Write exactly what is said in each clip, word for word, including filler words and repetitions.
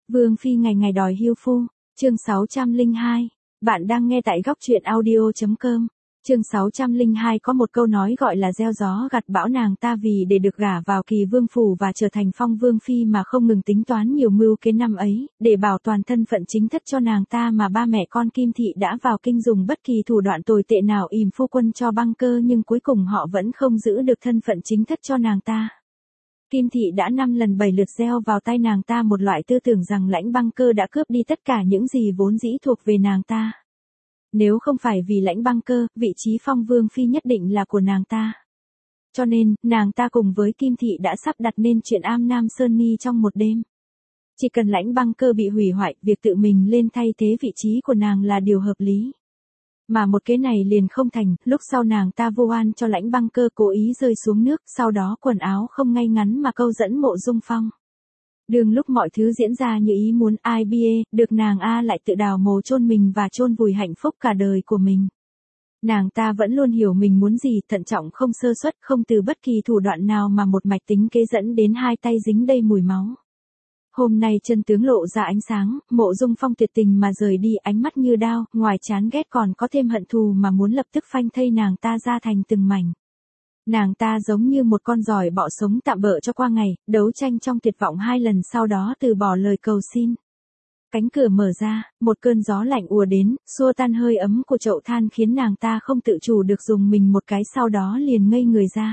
Vương phi ngày ngày đòi hưu phu, chương sáu trăm lẻ hai. Bạn đang nghe tại góc truyện audio chấm com. Chương sáu trăm lẻ hai có một câu nói gọi là gieo gió gặt bão, nàng ta vì để được gả vào Kỳ Vương phủ và trở thành phong vương phi mà không ngừng tính toán nhiều mưu kế năm ấy, để bảo toàn thân phận chính thất cho nàng ta mà ba mẹ con Kim thị đã vào kinh dùng bất kỳ thủ đoạn tồi tệ nào ìm phu quân cho băng cơ, nhưng cuối cùng họ vẫn không giữ được thân phận chính thất cho nàng ta. Kim thị đã năm lần bảy lượt gieo vào tay nàng ta một loại tư tưởng rằng Lãnh Băng Cơ đã cướp đi tất cả những gì vốn dĩ thuộc về nàng ta. Nếu không phải vì Lãnh Băng Cơ, vị trí phong vương phi nhất định là của nàng ta. Cho nên, nàng ta cùng với Kim thị đã sắp đặt nên chuyện am Nam Sơn Ni trong một đêm. Chỉ cần Lãnh Băng Cơ bị hủy hoại, việc tự mình lên thay thế vị trí của nàng là điều hợp lý. Mà một kế này liền không thành, lúc sau nàng ta vu oan cho Lãnh Băng Cơ cố ý rơi xuống nước, sau đó quần áo không ngay ngắn mà câu dẫn Mộ Dung Phong. Đường lúc mọi thứ diễn ra như ý muốn, ai bê, được nàng A lại tự đào mồ chôn mình và chôn vùi hạnh phúc cả đời của mình. Nàng ta vẫn luôn hiểu mình muốn gì, thận trọng không sơ suất, không từ bất kỳ thủ đoạn nào mà một mạch tính kế dẫn đến hai tay dính đầy mùi máu. Hôm nay chân tướng lộ ra ánh sáng, Mộ Dung Phong tuyệt tình mà rời đi, ánh mắt như đao, ngoài chán ghét còn có thêm hận thù mà muốn lập tức phanh thây nàng ta ra thành từng mảnh. Nàng ta giống như một con giỏi bọ sống tạm bợ cho qua ngày, đấu tranh trong tuyệt vọng hai lần sau đó từ bỏ lời cầu xin. Cánh cửa mở ra, một cơn gió lạnh ùa đến, xua tan hơi ấm của chậu than khiến nàng ta không tự chủ được dùng mình một cái, sau đó liền ngây người ra.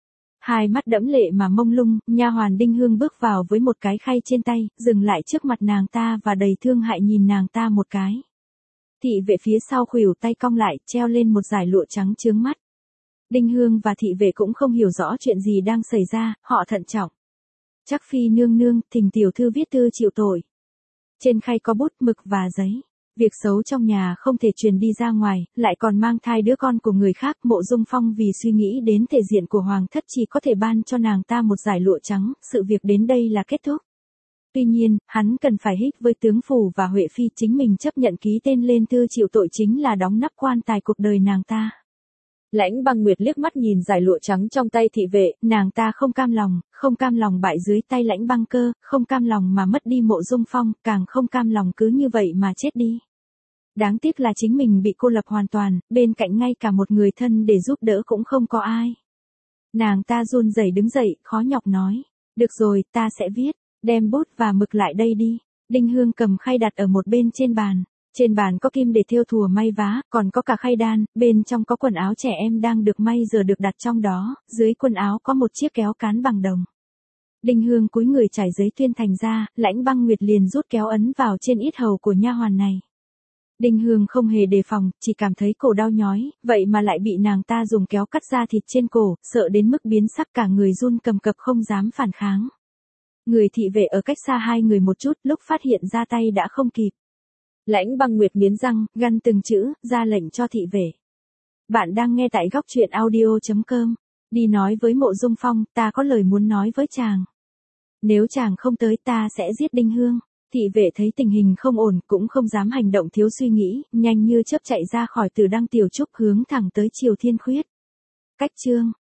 Hai mắt đẫm lệ mà mông lung, nha hoàn Đinh Hương bước vào với một cái khay trên tay, dừng lại trước mặt nàng ta và đầy thương hại nhìn nàng ta một cái. Thị vệ phía sau khuỷu tay cong lại, treo lên một dải lụa trắng chướng mắt. Đinh Hương và thị vệ cũng không hiểu rõ chuyện gì đang xảy ra, họ thận trọng. Chắc phi nương nương, thỉnh tiểu thư viết thư chịu tội. Trên khay có bút mực và giấy. Việc xấu trong nhà không thể truyền đi ra ngoài, lại còn mang thai đứa con của người khác. Mộ Dung Phong vì suy nghĩ đến thể diện của hoàng thất chỉ có thể ban cho nàng ta một dải lụa trắng, sự việc đến đây là kết thúc. Tuy nhiên, hắn cần phải hích với tướng phủ và Huệ Phi, chính mình chấp nhận ký tên lên thư chịu tội chính là đóng nắp quan tài cuộc đời nàng ta. Lãnh Băng Nguyệt liếc mắt nhìn dải lụa trắng trong tay thị vệ, nàng ta không cam lòng, không cam lòng bại dưới tay Lãnh Băng Cơ, không cam lòng mà mất đi Mộ Dung Phong, càng không cam lòng cứ như vậy mà chết đi. Đáng tiếc là chính mình bị cô lập hoàn toàn, bên cạnh ngay cả một người thân để giúp đỡ cũng không có ai. Nàng ta run rẩy đứng dậy, khó nhọc nói, được rồi, ta sẽ viết, đem bút và mực lại đây đi. Đinh Hương cầm khay đặt ở một bên trên bàn. Trên bàn có kim để thêu thùa may vá, còn có cả khay đan, bên trong có quần áo trẻ em đang được may giờ được đặt trong đó, dưới quần áo có một chiếc kéo cán bằng đồng. Đinh Hương cúi người trải giấy tuyên thành ra, Lãnh Băng Nguyệt liền rút kéo ấn vào trên yết hầu của nha hoàn này. Đinh Hương không hề đề phòng, chỉ cảm thấy cổ đau nhói, vậy mà lại bị nàng ta dùng kéo cắt ra thịt trên cổ, sợ đến mức biến sắc, cả người run cầm cập không dám phản kháng. Người thị vệ ở cách xa hai người một chút, lúc phát hiện ra tay đã không kịp. Lãnh Băng Nguyệt nghiến răng, gằn từng chữ, ra lệnh cho thị vệ. Bạn đang nghe tại góc truyện audio chấm com. Đi nói với Mộ Dung Phong, ta có lời muốn nói với chàng. Nếu chàng không tới ta sẽ giết Đinh Hương. Thị vệ thấy tình hình không ổn, cũng không dám hành động thiếu suy nghĩ, nhanh như chớp chạy ra khỏi Từ Đăng Tiểu Trúc hướng thẳng tới Triều Thiên Khuyết. Cách chương